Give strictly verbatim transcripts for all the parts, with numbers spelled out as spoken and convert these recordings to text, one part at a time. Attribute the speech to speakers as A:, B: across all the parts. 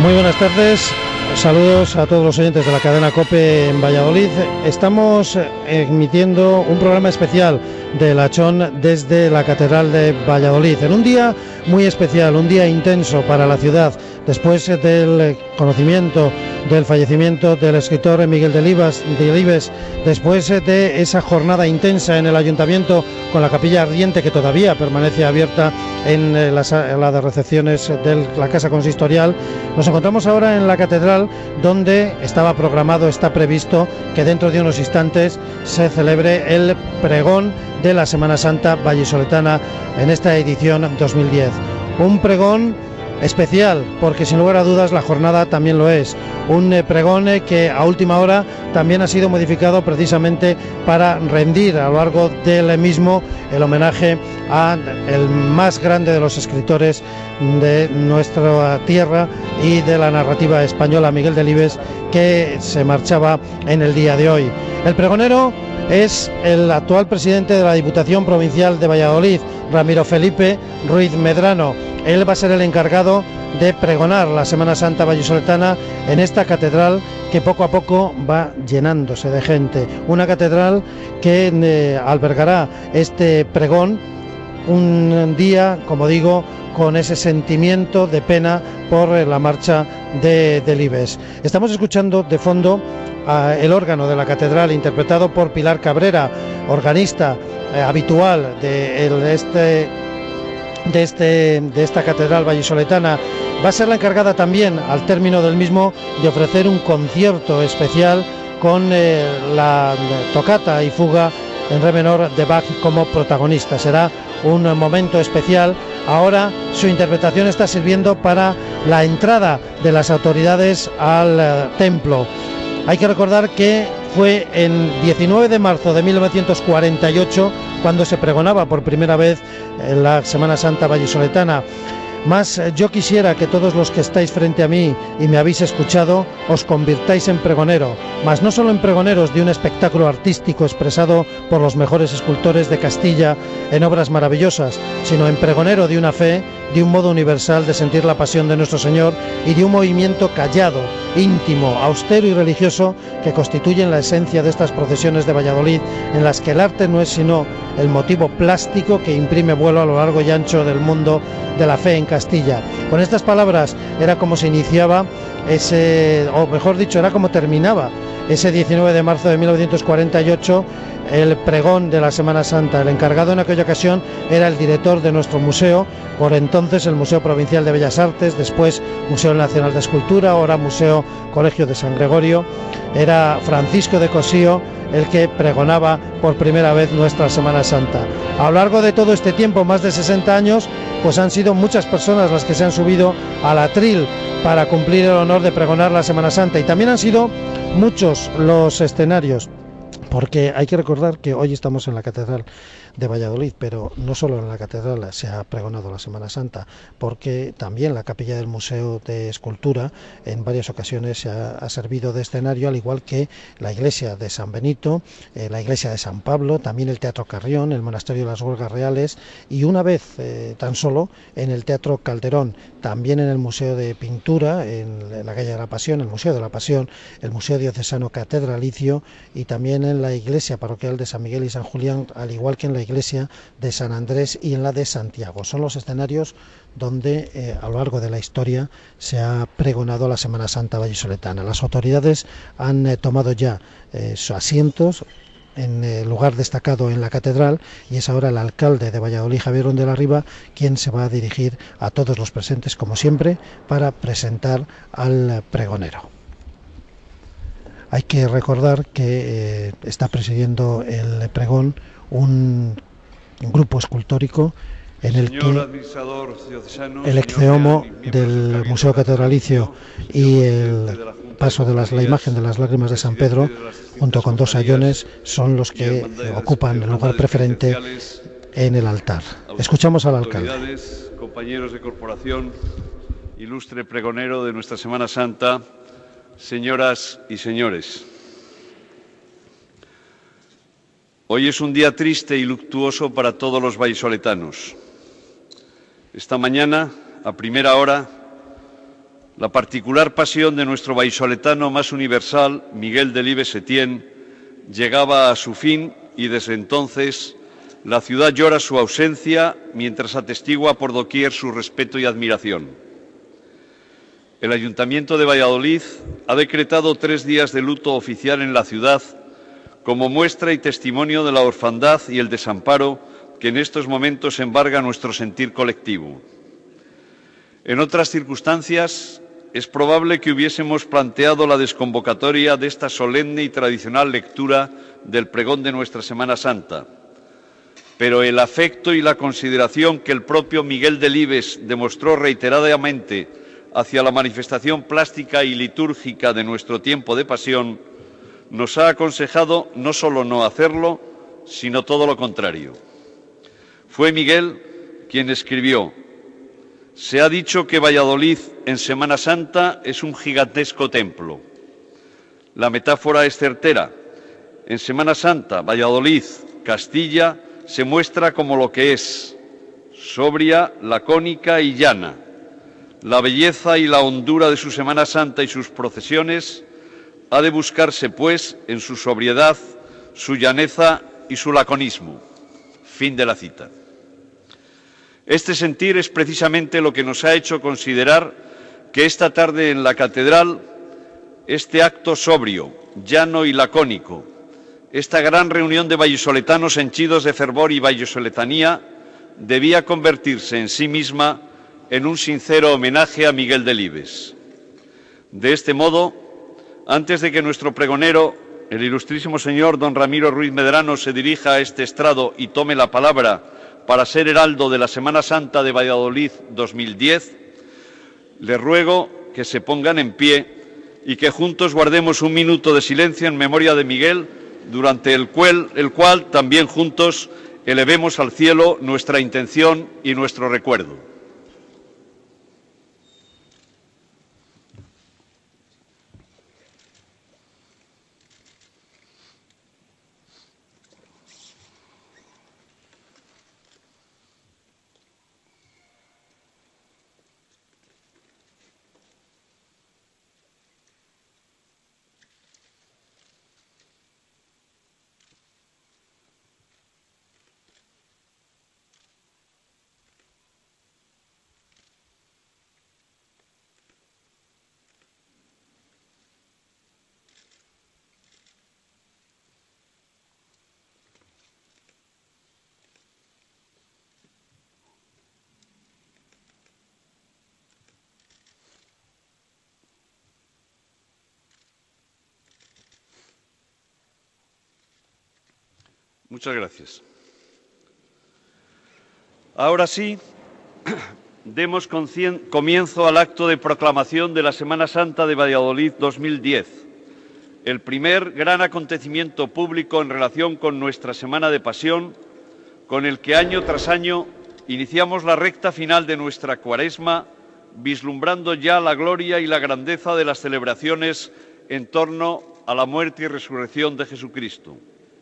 A: Muy buenas tardes, saludos a todos los oyentes de la cadena COPE en Valladolid. Estamos emitiendo un programa especial de La Chón desde la Catedral de Valladolid, en un día muy especial, un día intenso para la ciudad, después del conocimiento del fallecimiento del escritor Miguel Delibes, Delibes, después de esa jornada intensa en el Ayuntamiento con la capilla ardiente que todavía permanece abierta en la sala de recepciones de la Casa Consistorial. Nos encontramos ahora en la Catedral, donde estaba programado, está previsto que dentro de unos instantes se celebre el pregón de la Semana Santa vallisoletana en esta edición dos mil diez. Un pregón especial, porque sin lugar a dudas la jornada también lo es. Un eh, pregón eh, que a última hora también ha sido modificado precisamente para rendir a lo largo del mismo el homenaje a el más grande de los escritores de nuestra tierra y de la narrativa española, Miguel Delibes, que se marchaba en el día de hoy. El pregonero es el actual presidente de la Diputación Provincial de Valladolid, Ramiro Felipe Ruiz Medrano. Él va a ser el encargado de pregonar la Semana Santa vallisoletana en esta catedral que poco a poco va llenándose de gente. Una catedral que eh, albergará este pregón un día, como digo, con ese sentimiento de pena por la marcha de Delibes. Estamos escuchando de fondo a el órgano de la catedral, interpretado por Pilar Cabrera, organista eh, habitual de el, este de este de esta catedral vallisoletana. Va a ser la encargada también, al término del mismo, de ofrecer un concierto especial con eh, la tocata y fuga en re menor de Bach como protagonista. Será un momento especial. Ahora su interpretación está sirviendo para la entrada de las autoridades al eh, templo. Hay que recordar que fue en diecinueve de marzo de mil novecientos cuarenta y ocho cuando se pregonaba por primera vez en la Semana Santa vallisoletana. Mas yo quisiera que todos los que estáis frente a mí y me habéis escuchado os convirtáis en pregonero, mas no solo en pregoneros de un espectáculo artístico expresado por los mejores escultores de Castilla en obras maravillosas, sino en pregonero de una fe, de un modo universal de sentir la pasión de nuestro Señor y de un movimiento callado, íntimo, austero y religioso que constituyen la esencia de estas procesiones de Valladolid, en las que el arte no es sino el motivo plástico que imprime vuelo a lo largo y ancho del mundo de la fe en Castilla. Con estas palabras era como se iniciaba ese, o mejor dicho, era como terminaba ese diecinueve de marzo de mil novecientos cuarenta y ocho el pregón de la Semana Santa. El encargado en aquella ocasión era el director de nuestro museo, por entonces el Museo Provincial de Bellas Artes, después Museo Nacional de Escultura, ahora Museo Colegio de San Gregorio. Era Francisco de Cosío el que pregonaba por primera vez nuestra Semana Santa. A lo largo de todo este tiempo, más de sesenta años, pues han sido muchas personas las que se han subido al atril para cumplir el honor de pregonar la Semana Santa, y también han sido muchos los escenarios, porque hay que recordar que hoy estamos en la Catedral de Valladolid, pero no solo en la Catedral se ha pregonado la Semana Santa, porque también la capilla del Museo de Escultura en varias ocasiones se ha, ha servido de escenario, al igual que la iglesia de San Benito, eh, la iglesia de San Pablo, también el Teatro Carrión, el Monasterio de las Huelgas Reales, y una vez eh, tan solo en el Teatro Calderón, también en el Museo de Pintura, en, en la calle de la Pasión, el Museo de la Pasión, el Museo Diocesano Catedralicio, y también en la iglesia parroquial de San Miguel y San Julián, al igual que en la iglesia de San Andrés y en la de Santiago. Son los escenarios donde eh, a lo largo de la historia se ha pregonado la Semana Santa vallisoletana. Las autoridades han eh, tomado ya eh, sus asientos en el lugar destacado en la catedral, y es ahora el alcalde de Valladolid, Javier Ron de la Riva, quien se va a dirigir a todos los presentes, como siempre, para presentar al pregonero. Hay que recordar que eh, está presidiendo el pregón un, un grupo escultórico en el que el exceomo del Museo Catedralicio y el paso de las, la imagen de las lágrimas de San Pedro, junto con dos sayones, son los que eh, ocupan el lugar preferente en el altar. Escuchamos al alcalde.
B: Compañeros de corporación, ilustre pregonero de nuestra Semana Santa, señoras y señores. Hoy es un día triste y luctuoso para todos los vallisoletanos. Esta mañana, a primera hora, la particular pasión de nuestro vallisoletano más universal, Miguel Delibes Setién, llegaba a su fin y desde entonces la ciudad llora su ausencia mientras atestigua por doquier su respeto y admiración. El Ayuntamiento de Valladolid ha decretado tres días de luto oficial en la ciudad como muestra y testimonio de la orfandad y el desamparo que en estos momentos embarga nuestro sentir colectivo. En otras circunstancias, es probable que hubiésemos planteado la desconvocatoria de esta solemne y tradicional lectura del pregón de nuestra Semana Santa, pero el afecto y la consideración que el propio Miguel Delibes demostró reiteradamente hacia la manifestación plástica y litúrgica de nuestro tiempo de pasión nos ha aconsejado no solo no hacerlo, sino todo lo contrario. Fue Miguel quien escribió: «Se ha dicho que Valladolid en Semana Santa es un gigantesco templo. La metáfora es certera. En Semana Santa, Valladolid, Castilla, se muestra como lo que es, sobria, lacónica y llana. La belleza y la hondura de su Semana Santa y sus procesiones ha de buscarse, pues, en su sobriedad, su llaneza y su laconismo». Fin de la cita. Este sentir es precisamente lo que nos ha hecho considerar que esta tarde en la Catedral, este acto sobrio, llano y lacónico, esta gran reunión de vallisoletanos henchidos de fervor y vallisoletanía, debía convertirse en sí misma en un sincero homenaje a Miguel Delibes. De este modo, antes de que nuestro pregonero, el ilustrísimo señor don Ramiro Ruiz Medrano, se dirija a este estrado y tome la palabra para ser heraldo de la Semana Santa de Valladolid dos mil diez, le ruego que se pongan en pie y que juntos guardemos un minuto de silencio en memoria de Miguel, durante el cual, el cual también juntos elevemos al cielo nuestra intención y nuestro recuerdo. Muchas gracias. Ahora sí, demos comienzo al acto de proclamación de la Semana Santa de Valladolid dos mil diez, el primer gran acontecimiento público en relación con nuestra Semana de Pasión, con el que año tras año iniciamos la recta final de nuestra Cuaresma, vislumbrando ya la gloria y la grandeza de las celebraciones en torno a la muerte y resurrección de Jesucristo.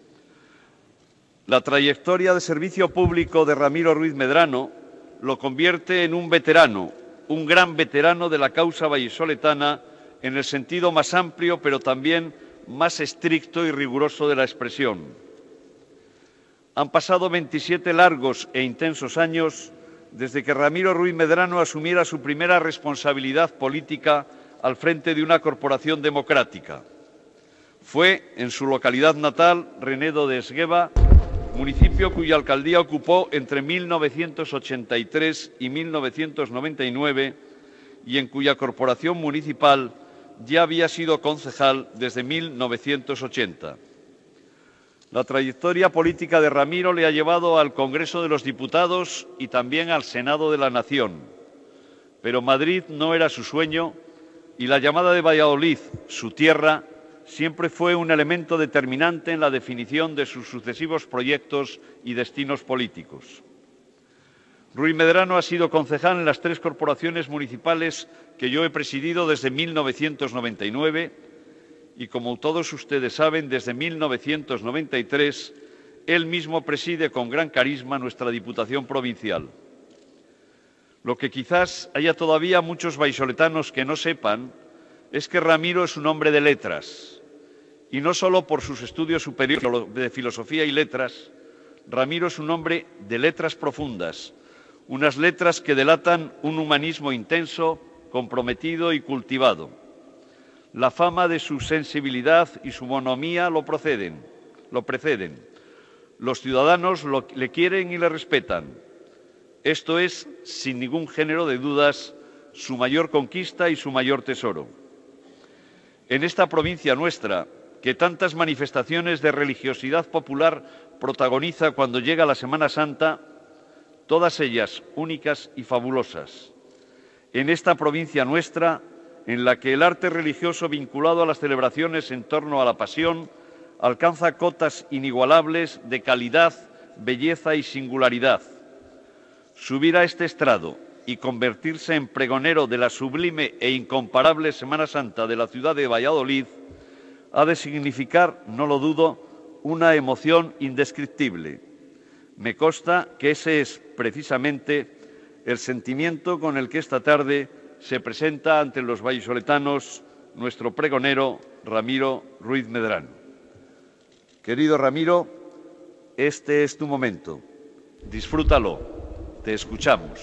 B: La trayectoria de servicio público de Ramiro Ruiz Medrano lo convierte en un veterano, un gran veterano de la causa vallisoletana en el sentido más amplio, pero también más estricto y riguroso de la expresión. Han pasado veintisiete largos e intensos años desde que Ramiro Ruiz Medrano asumiera su primera responsabilidad política al frente de una corporación democrática. Fue en su localidad natal, Renedo de Esgueva, municipio cuya alcaldía ocupó entre mil novecientos ochenta y tres y mil novecientos noventa y nueve y en cuya corporación municipal ya había sido concejal desde mil novecientos ochenta. La trayectoria política de Ramiro le ha llevado al Congreso de los Diputados y también al Senado de la Nación. Pero Madrid no era su sueño y la llamada de Valladolid, su tierra, siempre fue un elemento determinante en la definición de sus sucesivos proyectos y destinos políticos. Ruiz Medrano ha sido concejal en las tres corporaciones municipales que yo he presidido desde mil novecientos noventa y nueve y, como todos ustedes saben, desde mil novecientos noventa y tres él mismo preside con gran carisma nuestra Diputación Provincial. Lo que quizás haya todavía muchos vallisoletanos que no sepan es que Ramiro es un hombre de letras, y no solo por sus estudios superiores de filosofía y letras. Ramiro es un hombre de letras profundas, unas letras que delatan un humanismo intenso, comprometido y cultivado. La fama de su sensibilidad y su bonomía lo proceden, lo preceden. Los ciudadanos lo, le quieren y le respetan. Esto es, sin ningún género de dudas, su mayor conquista y su mayor tesoro. En esta provincia nuestra, que tantas manifestaciones de religiosidad popular protagoniza cuando llega la Semana Santa, todas ellas únicas y fabulosas. En esta provincia nuestra, en la que el arte religioso vinculado a las celebraciones en torno a la Pasión alcanza cotas inigualables de calidad, belleza y singularidad. Subir a este estrado y convertirse en pregonero de la sublime e incomparable Semana Santa de la ciudad de Valladolid ha de significar, no lo dudo, una emoción indescriptible. Me consta que ese es precisamente el sentimiento con el que esta tarde se presenta ante los vallisoletanos nuestro pregonero Ramiro Ruiz Medrano. Querido Ramiro, este es tu momento. Disfrútalo. Te escuchamos.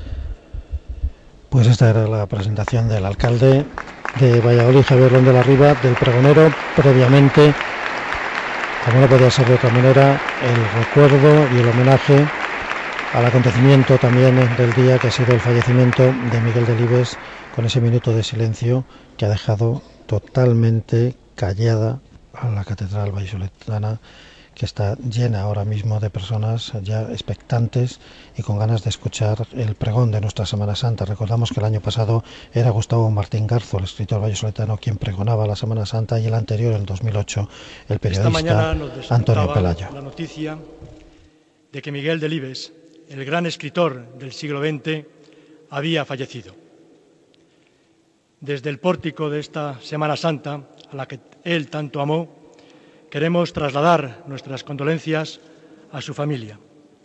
A: Pues esta era la presentación del alcalde de Valladolid, Javier León de la Riva, del pregonero. Previamente, como no podía ser de otra manera, el recuerdo y el homenaje al acontecimiento también del día, que ha sido el fallecimiento de Miguel Delibes, con ese minuto de silencio que ha dejado totalmente callada a la catedral vallisoletana, que está llena ahora mismo de personas ya expectantes y con ganas de escuchar el pregón de nuestra Semana Santa. Recordamos que el año pasado era Gustavo Martín Garzo, el escritor vallisoletano, quien pregonaba la Semana Santa, y el anterior, en dos mil ocho, el periodista Antonio Pelayo.
C: La noticia de que Miguel Delibes, el gran escritor del siglo veinte, había fallecido. Desde el pórtico de esta Semana Santa, a la que él tanto amó, queremos trasladar nuestras condolencias a su familia.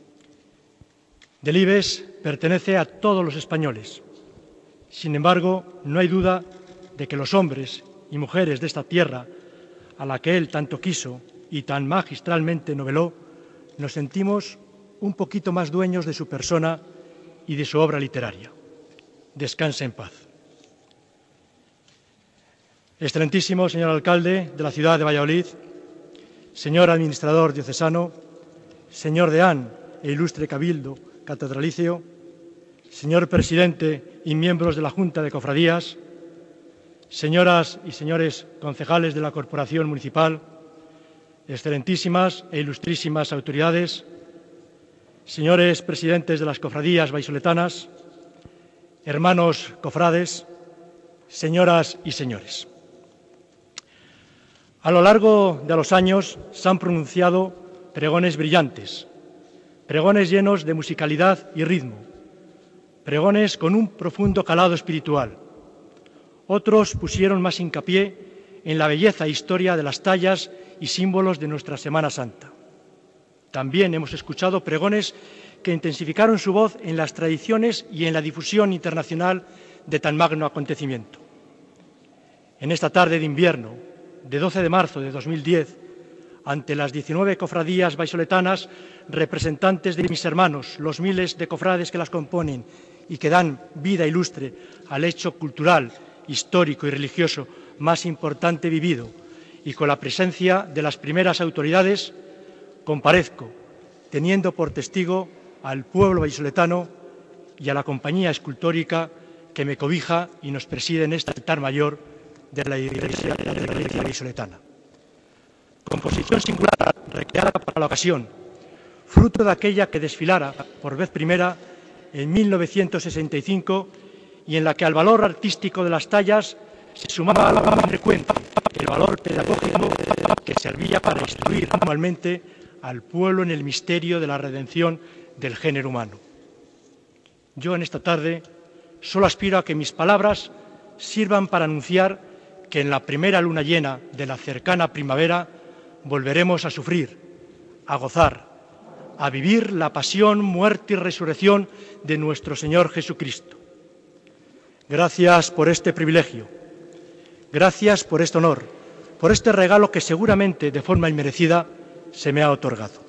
C: Delibes pertenece a todos los españoles. Sin embargo, no hay duda de que los hombres y mujeres de esta tierra, a la que él tanto quiso y tan magistralmente noveló, nos sentimos un poquito más dueños de su persona y de su obra literaria. Descanse en paz. Excelentísimo señor alcalde de la ciudad de Valladolid, señor administrador diocesano, señor deán e ilustre cabildo catedralicio, señor presidente y miembros de la Junta de Cofradías, señoras y señores concejales de la Corporación Municipal, excelentísimas e ilustrísimas autoridades, señores presidentes de las cofradías vallisoletanas, hermanos cofrades, señoras y señores. A lo largo de los años se han pronunciado pregones brillantes, pregones llenos de musicalidad y ritmo, pregones con un profundo calado espiritual. Otros pusieron más hincapié en la belleza e historia de las tallas y símbolos de nuestra Semana Santa. También hemos escuchado pregones que intensificaron su voz en las tradiciones y en la difusión internacional de tan magno acontecimiento. En esta tarde de invierno, de doce de marzo de dos mil diez, ante las diecinueve cofradías vallisoletanas, representantes de mis hermanos, los miles de cofrades que las componen y que dan vida ilustre al hecho cultural, histórico y religioso más importante vivido, y con la presencia de las primeras autoridades, comparezco, teniendo por testigo al pueblo vallisoletano y a la compañía escultórica que me cobija y nos preside en este altar mayor de la Iglesia de la Iglesia vallisoletana. Composición singular, recreada para la ocasión, fruto de aquella que desfilara por vez primera en mil novecientos sesenta y cinco y en la que al valor artístico de las tallas se sumaba la más frecuente el valor pedagógico que servía para instruir anualmente al pueblo en el misterio de la redención del género humano. Yo en esta tarde solo aspiro a que mis palabras sirvan para anunciar que en la primera luna llena de la cercana primavera volveremos a sufrir, a gozar, a vivir la pasión, muerte y resurrección de nuestro Señor Jesucristo. Gracias por este privilegio, gracias por este honor, por este regalo que seguramente de forma inmerecida se me ha otorgado.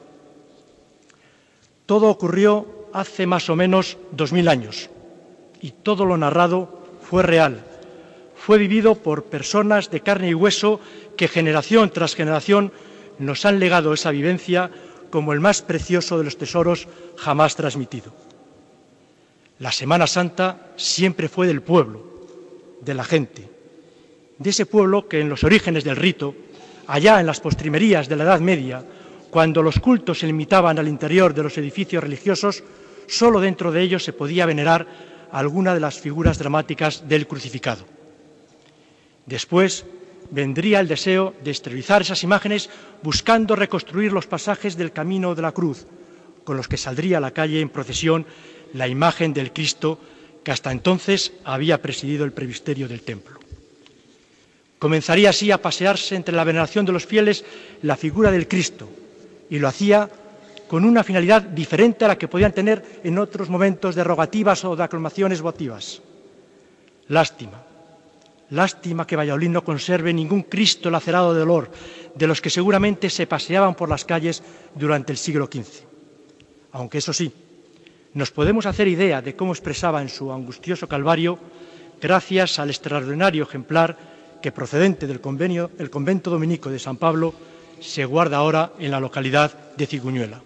C: Todo ocurrió hace más o menos dos mil años y todo lo narrado fue real, fue vivido por personas de carne y hueso que generación tras generación nos han legado esa vivencia como el más precioso de los tesoros jamás transmitido. La Semana Santa siempre fue del pueblo, de la gente, de ese pueblo que en los orígenes del rito, allá en las postrimerías de la Edad Media, cuando los cultos se limitaban al interior de los edificios religiosos, solo dentro de ellos se podía venerar alguna de las figuras dramáticas del crucificado. Después vendría el deseo de esterilizar esas imágenes buscando reconstruir los pasajes del camino de la cruz, con los que saldría a la calle en procesión la imagen del Cristo que hasta entonces había presidido el presbiterio del templo. Comenzaría así a pasearse entre la veneración de los fieles la figura del Cristo, y lo hacía con una finalidad diferente a la que podían tener en otros momentos de rogativas o de aclamaciones votivas. Lástima, lástima que Valladolid no conserve ningún Cristo lacerado de dolor, de los que seguramente se paseaban por las calles durante el siglo quince. Aunque eso sí, nos podemos hacer idea de cómo expresaba en su angustioso calvario, gracias al extraordinario ejemplar que, procedente del convenio, el convento dominico de San Pablo, se guarda ahora en la localidad de Ciguñuela.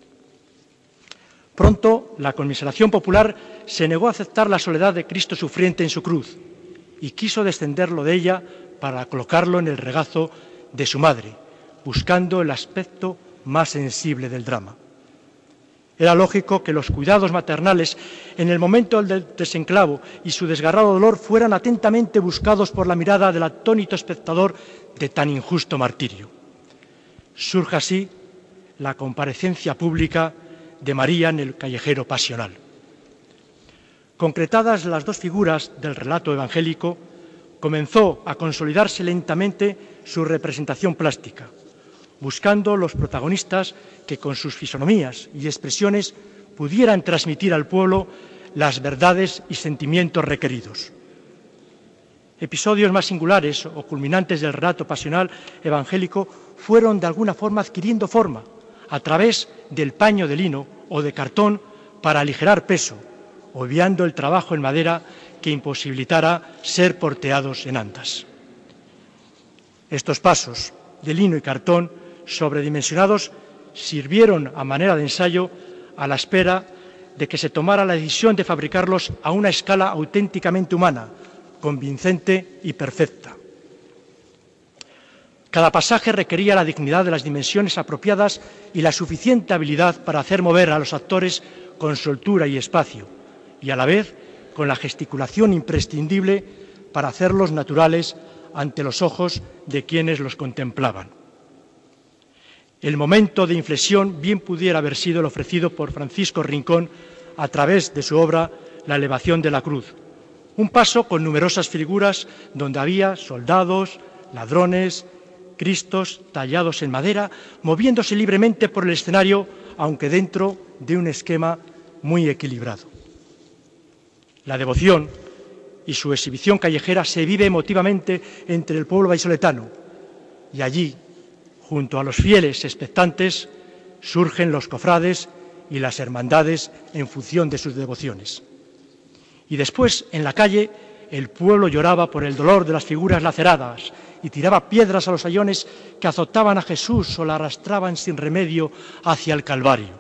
C: Pronto la conmiseración popular se negó a aceptar la soledad de Cristo sufriente en su cruz y quiso descenderlo de ella para colocarlo en el regazo de su madre, buscando el aspecto más sensible del drama. Era lógico que los cuidados maternales en el momento del desenclavo y su desgarrado dolor fueran atentamente buscados por la mirada del atónito espectador de tan injusto martirio. Surge así la comparecencia pública de María en el callejero pasional. Concretadas las dos figuras del relato evangélico, comenzó a consolidarse lentamente su representación plástica, buscando los protagonistas que con sus fisonomías y expresiones pudieran transmitir al pueblo las verdades y sentimientos requeridos. Episodios más singulares o culminantes del relato pasional evangélico fueron de alguna forma adquiriendo forma a través del paño de lino o de cartón para aligerar peso, obviando el trabajo en madera que imposibilitara ser porteados en andas. Estos pasos de lino y cartón sobredimensionados sirvieron a manera de ensayo a la espera de que se tomara la decisión de fabricarlos a una escala auténticamente humana, convincente y perfecta. Cada pasaje requería la dignidad de las dimensiones apropiadas y la suficiente habilidad para hacer mover a los actores con soltura y espacio, y a la vez con la gesticulación imprescindible para hacerlos naturales ante los ojos de quienes los contemplaban. El momento de inflexión bien pudiera haber sido el ofrecido por Francisco Rincón a través de su obra La elevación de la cruz, un paso con numerosas figuras donde había soldados, ladrones, Cristos tallados en madera, moviéndose libremente por el escenario, aunque dentro de un esquema muy equilibrado. La devoción y su exhibición callejera se vive emotivamente entre el pueblo vallisoletano, y allí, junto a los fieles expectantes, surgen los cofrades y las hermandades en función de sus devociones. Y después, en la calle, el pueblo lloraba por el dolor de las figuras laceradas y tiraba piedras a los sayones que azotaban a Jesús o la arrastraban sin remedio hacia el Calvario.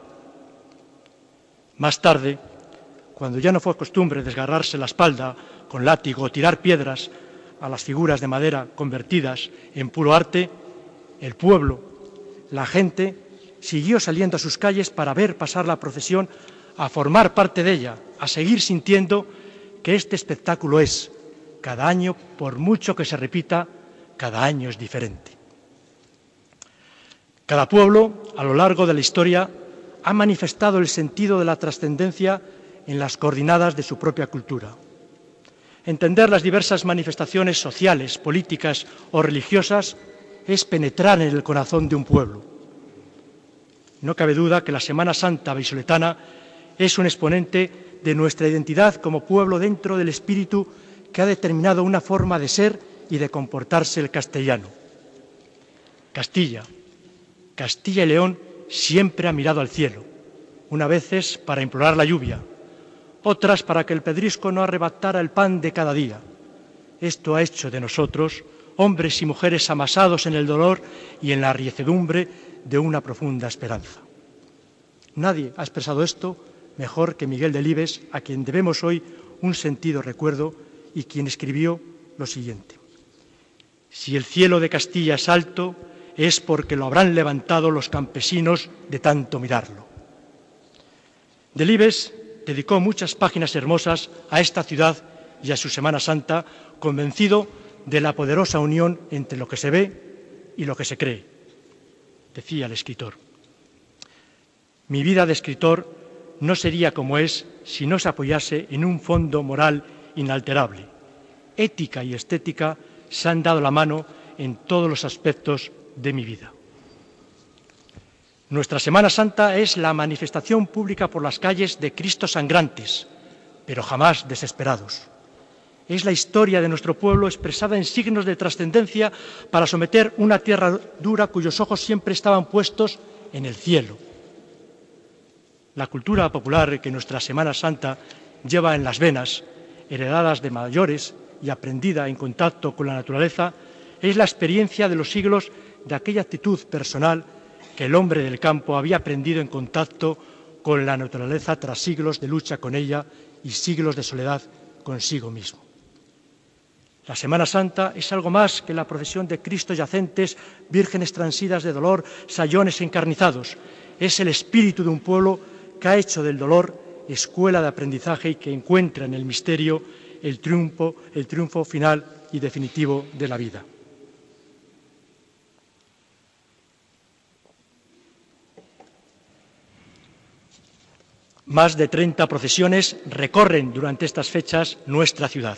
C: Más tarde, cuando ya no fue costumbre desgarrarse la espalda con látigo o tirar piedras a las figuras de madera convertidas en puro arte, el pueblo, la gente, siguió saliendo a sus calles para ver pasar la procesión, a formar parte de ella, a seguir sintiendo que este espectáculo es, cada año, por mucho que se repita, cada año es diferente. Cada pueblo, a lo largo de la historia, ha manifestado el sentido de la trascendencia en las coordenadas de su propia cultura. Entender las diversas manifestaciones sociales, políticas o religiosas es penetrar en el corazón de un pueblo. No cabe duda que la Semana Santa vallisoletana es un exponente de nuestra identidad como pueblo dentro del espíritu que ha determinado una forma de ser y de comportarse el castellano. Castilla, Castilla y León siempre ha mirado al cielo, unas veces para implorar la lluvia, otras para que el pedrisco no arrebatara el pan de cada día. Esto ha hecho de nosotros hombres y mujeres amasados en el dolor y en la riecedumbre de una profunda esperanza. Nadie ha expresado esto mejor que Miguel Delibes, a quien debemos hoy un sentido recuerdo y quien escribió lo siguiente: si el cielo de Castilla es alto, es porque lo habrán levantado los campesinos de tanto mirarlo. Delibes dedicó muchas páginas hermosas a esta ciudad y a su Semana Santa, convencido de la poderosa unión entre lo que se ve y lo que se cree. Decía el escritor: mi vida de escritor no sería como es si no se apoyase en un fondo moral inalterable. Ética y estética se han dado la mano en todos los aspectos de mi vida. Nuestra Semana Santa es la manifestación pública por las calles de Cristos sangrantes, pero jamás desesperados. Es la historia de nuestro pueblo expresada en signos de trascendencia para someter una tierra dura cuyos ojos siempre estaban puestos en el cielo. La cultura popular que nuestra Semana Santa lleva en las venas, heredadas de mayores y aprendida en contacto con la naturaleza, es la experiencia de los siglos de aquella actitud personal que el hombre del campo había aprendido en contacto con la naturaleza tras siglos de lucha con ella y siglos de soledad consigo mismo. La Semana Santa es algo más que la procesión de Cristos yacentes, vírgenes transidas de dolor, sayones encarnizados. Es el espíritu de un pueblo que ha hecho del dolor escuela de aprendizaje y que encuentra en el misterio el triunfo, el triunfo final y definitivo de la vida. Más de treinta procesiones recorren durante estas fechas nuestra ciudad.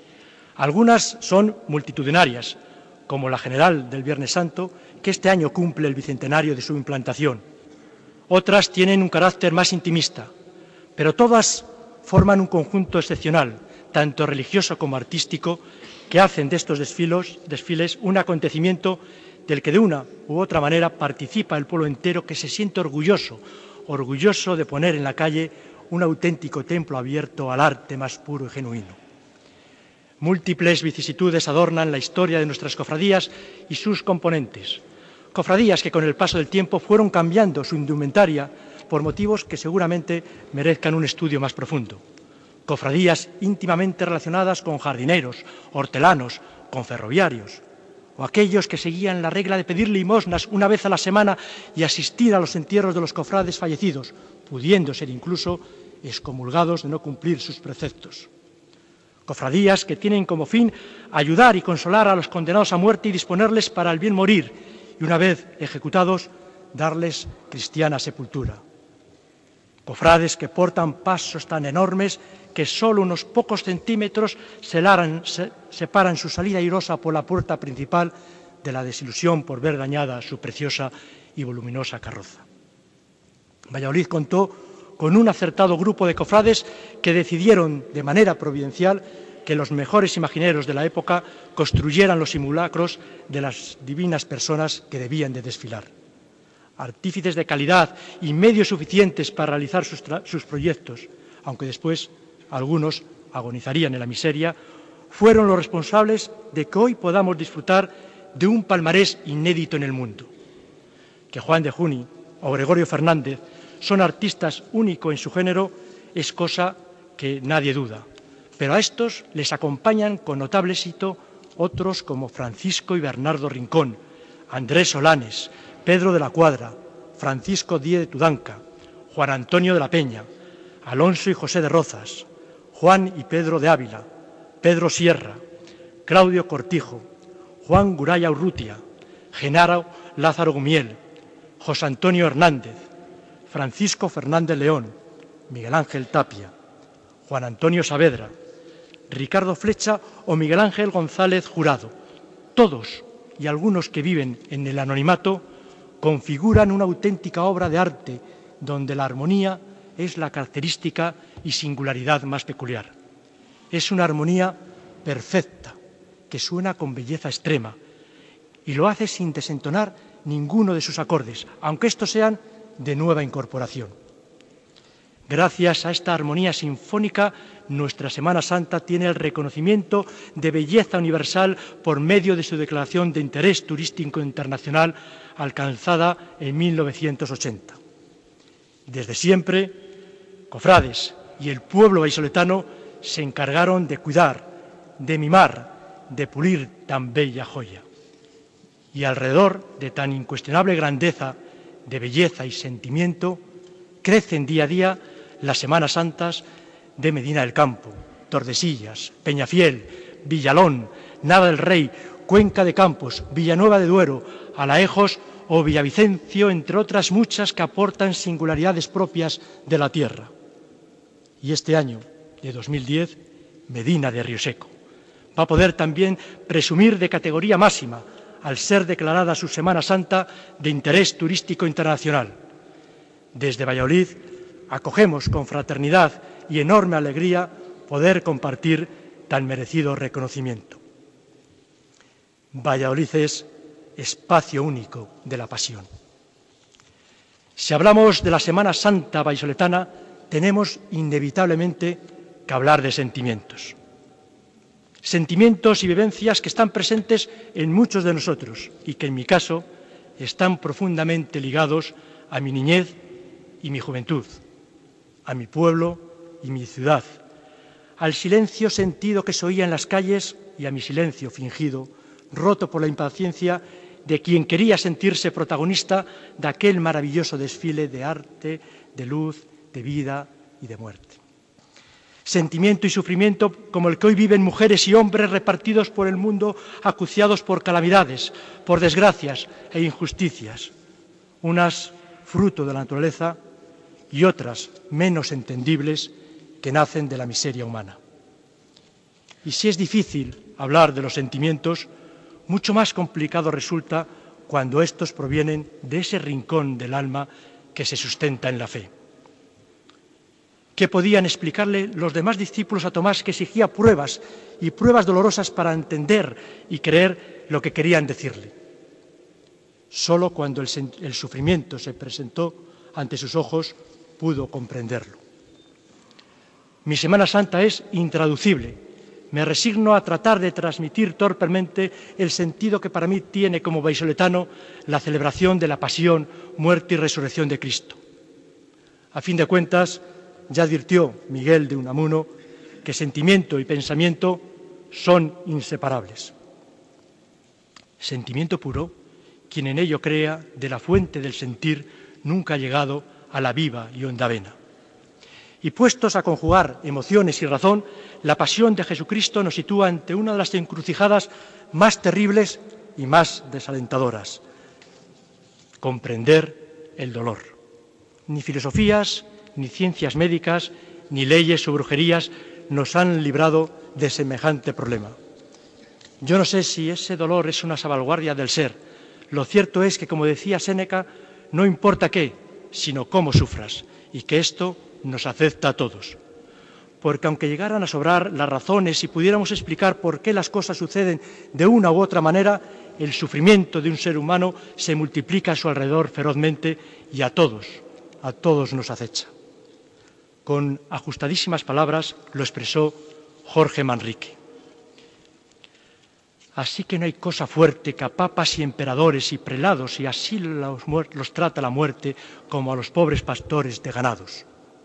C: Algunas son multitudinarias, como la general del Viernes Santo, que este año cumple el bicentenario de su implantación. Otras tienen un carácter más intimista, pero todas forman un conjunto excepcional, tanto religioso como artístico, que hacen de estos desfiles, desfiles un acontecimiento del que de una u otra manera participa el pueblo entero, que se siente orgulloso, orgulloso de poner en la calle un auténtico templo abierto al arte más puro y genuino. Múltiples vicisitudes adornan la historia de nuestras cofradías y sus componentes. Cofradías que con el paso del tiempo fueron cambiando su indumentaria por motivos que seguramente merezcan un estudio más profundo. Cofradías íntimamente relacionadas con jardineros, hortelanos, con ferroviarios, o aquellos que seguían la regla de pedir limosnas una vez a la semana y asistir a los entierros de los cofrades fallecidos, pudiendo ser incluso excomulgados de no cumplir sus preceptos. Cofradías que tienen como fin ayudar y consolar a los condenados a muerte y disponerles para el bien morir, y una vez ejecutados, darles cristiana sepultura. Cofrades que portan pasos tan enormes que solo unos pocos centímetros separan, se, separan su salida airosa por la puerta principal de la desilusión por ver dañada su preciosa y voluminosa carroza. Valladolid contó con un acertado grupo de cofrades que decidieron de manera providencial que los mejores imagineros de la época construyeran los simulacros de las divinas personas que debían de desfilar. Artífices de calidad y medios suficientes para realizar sus, sus proyectos, aunque después algunos agonizarían en la miseria, fueron los responsables de que hoy podamos disfrutar de un palmarés inédito en el mundo. Que Juan de Juni o Gregorio Fernández son artistas únicos en su género es cosa que nadie duda. Pero a estos les acompañan con notable éxito otros como Francisco y Bernardo Rincón, Andrés Solanes, Pedro de la Cuadra, Francisco Díez de Tudanca, Juan Antonio de la Peña, Alonso y José de Rozas, Juan y Pedro de Ávila, Pedro Sierra, Claudio Cortijo, Juan Guraya Urrutia, Genaro Lázaro Gumiel, José Antonio Hernández, Francisco Fernández León, Miguel Ángel Tapia, Juan Antonio Saavedra, Ricardo Flecha o Miguel Ángel González Jurado, todos y algunos que viven en el anonimato configuran una auténtica obra de arte donde la armonía es la característica y singularidad más peculiar. Es una armonía perfecta, que suena con belleza extrema y lo hace sin desentonar ninguno de sus acordes, aunque estos sean de nueva incorporación. Gracias a esta armonía sinfónica, nuestra Semana Santa tiene el reconocimiento de belleza universal por medio de su declaración de interés turístico internacional alcanzada en mil novecientos ochenta. Desde siempre, cofrades y el pueblo vallisoletano se encargaron de cuidar, de mimar, de pulir tan bella joya. Y alrededor de tan incuestionable grandeza de belleza y sentimiento, crecen día a día las Semanas Santas de Medina del Campo, Tordesillas, Peñafiel, Villalón, Nava del Rey, Cuenca de Campos, Villanueva de Duero, Alaejos o Villavicencio, entre otras muchas que aportan singularidades propias de la tierra. Y este año, de dos mil diez, Medina de Rioseco va a poder también presumir de categoría máxima al ser declarada su Semana Santa de interés turístico internacional. Desde Valladolid acogemos con fraternidad y enorme alegría poder compartir tan merecido reconocimiento. Valladolid es espacio único de la pasión. Si hablamos de la Semana Santa vallisoletana, tenemos inevitablemente que hablar de sentimientos. Sentimientos y vivencias que están presentes en muchos de nosotros y que en mi caso están profundamente ligados a mi niñez y mi juventud, a mi pueblo y mi ciudad, al silencio sentido que se oía en las calles y a mi silencio fingido, roto por la impaciencia de quien quería sentirse protagonista de aquel maravilloso desfile de arte, de luz, de vida y de muerte. Sentimiento y sufrimiento como el que hoy viven mujeres y hombres repartidos por el mundo, acuciados por calamidades, por desgracias e injusticias, unas fruto de la naturaleza y otras menos entendibles que nacen de la miseria humana. Y si es difícil hablar de los sentimientos, mucho más complicado resulta cuando estos provienen de ese rincón del alma que se sustenta en la fe. ¿Qué podían explicarle los demás discípulos a Tomás, que exigía pruebas y pruebas dolorosas para entender y creer lo que querían decirle? Solo cuando el, el sufrimiento se presentó ante sus ojos pudo comprenderlo. Mi Semana Santa es intraducible. Me resigno a tratar de transmitir torpemente el sentido que para mí tiene como vallisoletano la celebración de la pasión, muerte y resurrección de Cristo. A fin de cuentas, ya advirtió Miguel de Unamuno que sentimiento y pensamiento son inseparables. Sentimiento puro, quien en ello crea, de la fuente del sentir nunca ha llegado a la viva y honda vena. Y puestos a conjugar emociones y razón, la pasión de Jesucristo nos sitúa ante una de las encrucijadas más terribles y más desalentadoras: comprender el dolor. Ni filosofías, ni ciencias médicas, ni leyes o brujerías nos han librado de semejante problema. Yo no sé si ese dolor es una salvaguardia del ser. Lo cierto es que, como decía Séneca, no importa qué, sino cómo sufras, y que esto nos afecta a todos. Porque aunque llegaran a sobrar las razones y pudiéramos explicar por qué las cosas suceden de una u otra manera, el sufrimiento de un ser humano se multiplica a su alrededor ferozmente y a todos, a todos nos acecha. Con ajustadísimas palabras lo expresó Jorge Manrique. Así que no hay cosa fuerte que a papas y emperadores y prelados, y así los, los trata la muerte como a los pobres pastores de ganados.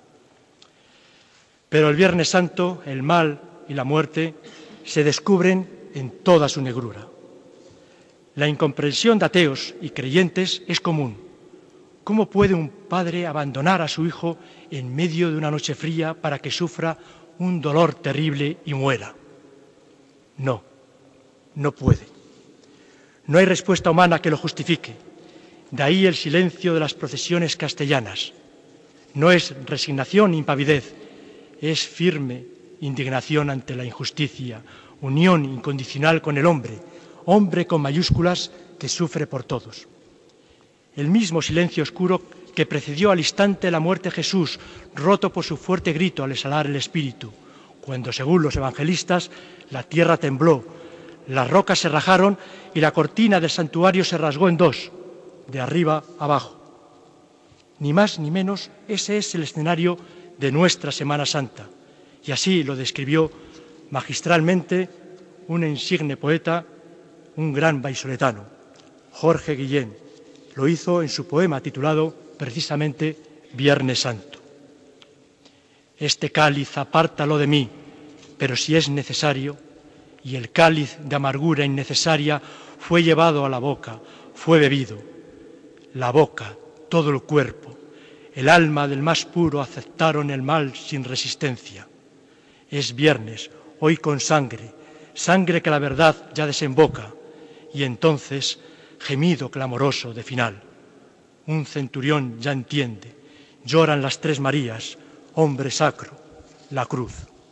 C: Pero el Viernes Santo, el mal y la muerte se descubren en toda su negrura. La incomprensión de ateos y creyentes es común. ¿Cómo puede un padre abandonar a su hijo en medio de una noche fría para que sufra un dolor terrible y muera? No, no puede. No hay respuesta humana que lo justifique. De ahí el silencio de las procesiones castellanas. No es resignación ni impavidez, es firme indignación ante la injusticia, unión incondicional con el hombre, hombre con mayúsculas que sufre por todos. el mismo silencio oscuro que precedió al instante la muerte de Jesús, roto por su fuerte grito al exhalar el espíritu, cuando, según los evangelistas, la tierra tembló, las rocas se rajaron y la cortina del santuario se rasgó en dos, de arriba abajo. Ni más ni menos, ese es el escenario de nuestra Semana Santa, y así lo describió magistralmente un insigne poeta, un gran vallisoletano, Jorge Guillén. Lo hizo en su poema titulado precisamente Viernes Santo. Este cáliz apártalo de mí, pero si es necesario, y el cáliz de amargura innecesaria fue llevado a la boca, fue bebido. La boca, todo el cuerpo, el alma del más puro aceptaron el mal sin resistencia. Es viernes, hoy con sangre, sangre que la verdad ya desemboca, y entonces gemido clamoroso de final. Un centurión ya entiende, lloran las tres Marías, hombre sacro, la cruz.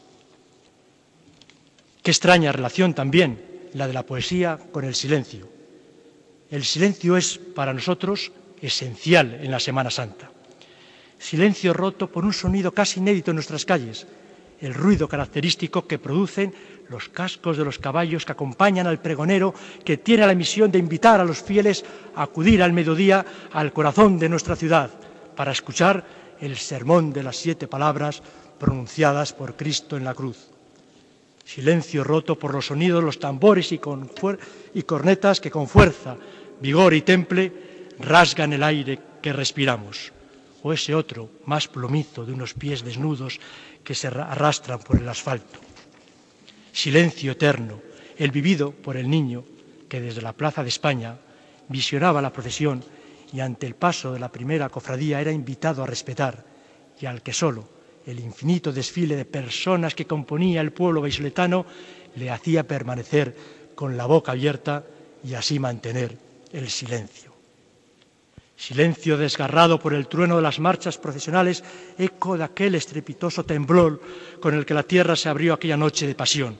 C: Qué extraña relación también la de la poesía con el silencio. El silencio es para nosotros esencial en la Semana Santa. Silencio roto por un sonido casi inédito en nuestras calles, el ruido característico que producen los cascos de los caballos que acompañan al pregonero que tiene la misión de invitar a los fieles a acudir al mediodía al corazón de nuestra ciudad para escuchar el sermón de las siete palabras pronunciadas por Cristo en la cruz. Silencio roto por los sonidos de los tambores y, con y cornetas que con fuerza, vigor y temple rasgan el aire que respiramos, o ese otro más plomizo de unos pies desnudos que se arrastran por el asfalto. Silencio eterno, el vivido por el niño que desde la Plaza de España visionaba la procesión y ante el paso de la primera cofradía era invitado a respetar, y al que solo el infinito desfile de personas que componía el pueblo vallisoletano le hacía permanecer con la boca abierta y así mantener el silencio. Silencio desgarrado por el trueno de las marchas procesionales, eco de aquel estrepitoso temblor con el que la tierra se abrió aquella noche de pasión.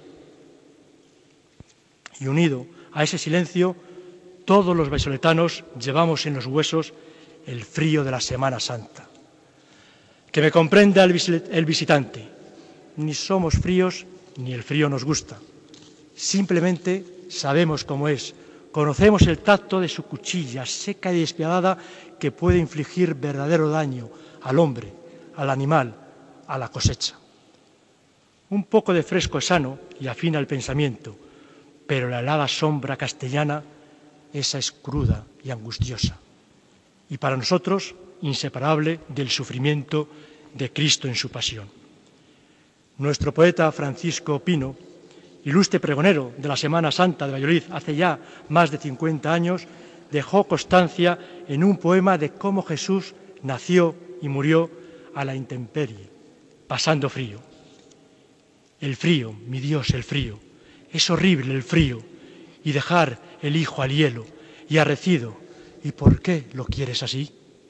C: Y unido a ese silencio, todos los vallisoletanos llevamos en los huesos el frío de la Semana Santa. Que me comprenda el visitante, ni somos fríos ni el frío nos gusta. Simplemente sabemos cómo es, conocemos el tacto de su cuchilla seca y despiadada que puede infligir verdadero daño al hombre, al animal, a la cosecha. Un poco de fresco es sano y afina el pensamiento, pero la helada sombra castellana, esa es cruda y angustiosa. Y para nosotros, inseparable del sufrimiento de Cristo en su pasión. Nuestro poeta Francisco Pino, ilustre pregonero de la Semana Santa de Valladolid hace ya más de cincuenta años, dejó constancia en un poema de cómo Jesús nació y murió a la intemperie, pasando frío. El frío, mi Dios, el frío, es horrible el frío, y dejar el hijo al hielo y arrecido. ¿Y por qué lo quieres así?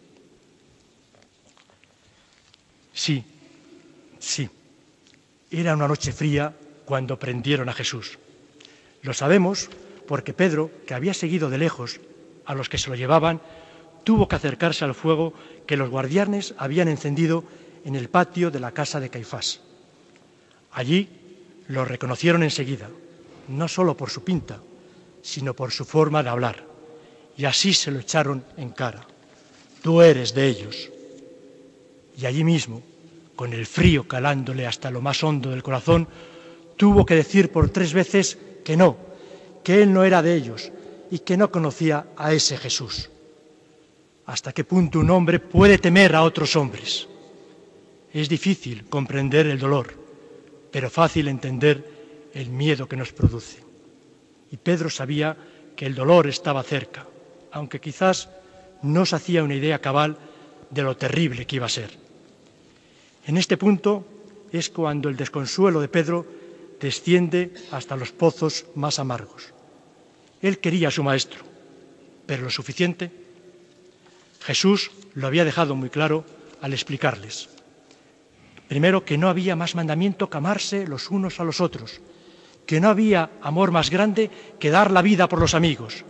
C: Sí, sí, era una noche fría cuando prendieron a Jesús. Lo sabemos porque Pedro, que había seguido de lejos a los que se lo llevaban, tuvo que acercarse al fuego que los guardianes habían encendido en el patio de la casa de Caifás. Allí lo reconocieron enseguida, no solo por su pinta, sino por su forma de hablar, y así se lo echaron en cara. Tú eres de ellos. Y allí mismo, con el frío calándole hasta lo más hondo del corazón, tuvo que decir por tres veces que no, que él no era de ellos y que no conocía a ese Jesús. ¿Hasta qué punto un hombre puede temer a otros hombres? Es difícil comprender el dolor, pero fácil entender el miedo que nos produce. Y Pedro sabía que el dolor estaba cerca, aunque quizás no se hacía una idea cabal de lo terrible que iba a ser. En este punto es cuando el desconsuelo de Pedro desciende hasta los pozos más amargos. Él quería a su maestro, pero lo suficiente. Jesús lo había dejado muy claro al explicarles. Primero, que no había más mandamiento que amarse los unos a los otros, que no había amor más grande que dar la vida por los amigos,